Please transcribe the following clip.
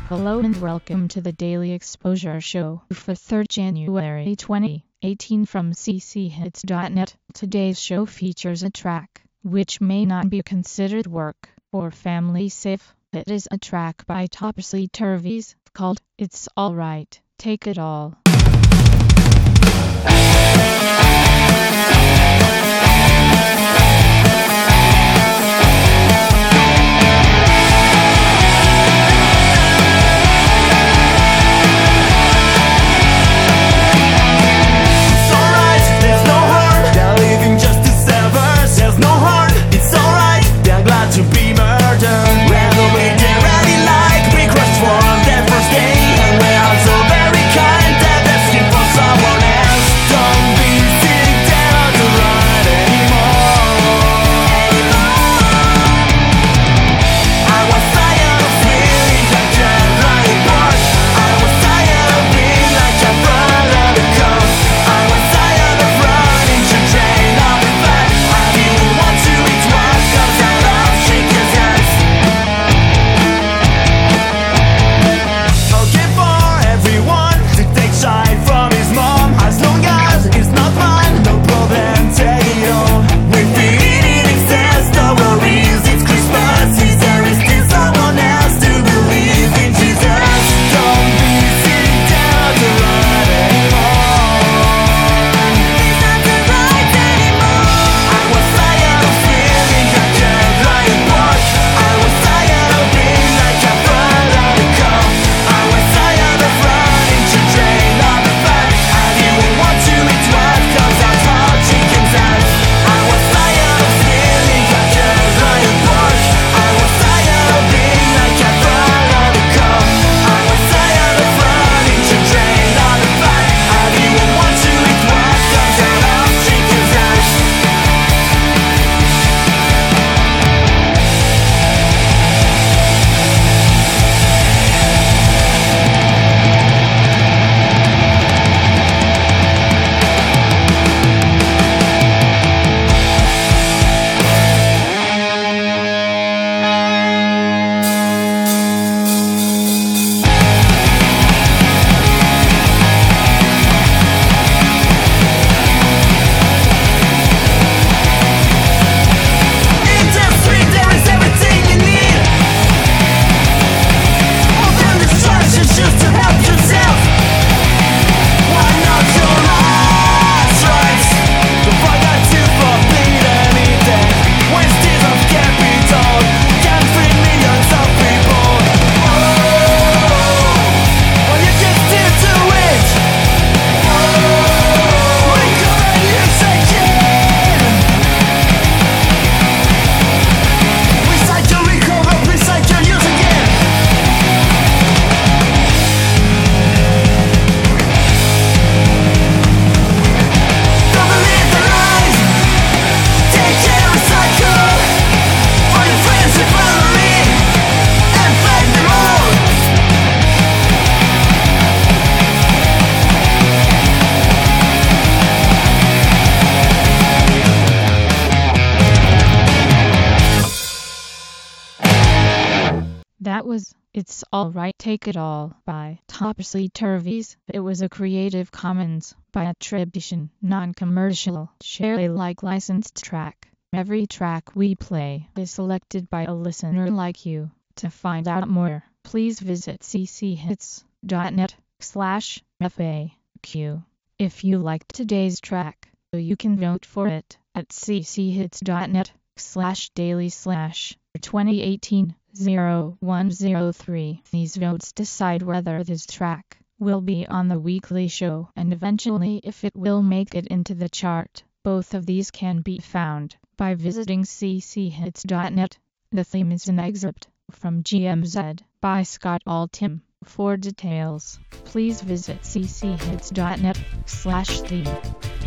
Hello and welcome to the Daily Exposure Show for 3rd January 2018 from cchits.net. Today's show features a track which may not be considered work or family safe. It is a track by Topsy Turvies called It's Alright, Take It All. That was It's Alright, Take It All by Topsy Turvies. It was a Creative Commons by attribution, non-commercial, share Alike licensed track. Every track we play is selected by a listener like you. To find out more, please visit cchits.net/FAQ. If you liked today's track, you can vote for it at cchits.net/daily/2018-0103. These votes decide whether this track will be on the weekly show and eventually if it will make it into the chart. Both of these can be found by visiting cchits.net. The theme is an excerpt from GMZ by Scott Altham. For details, please visit cchits.net/theme.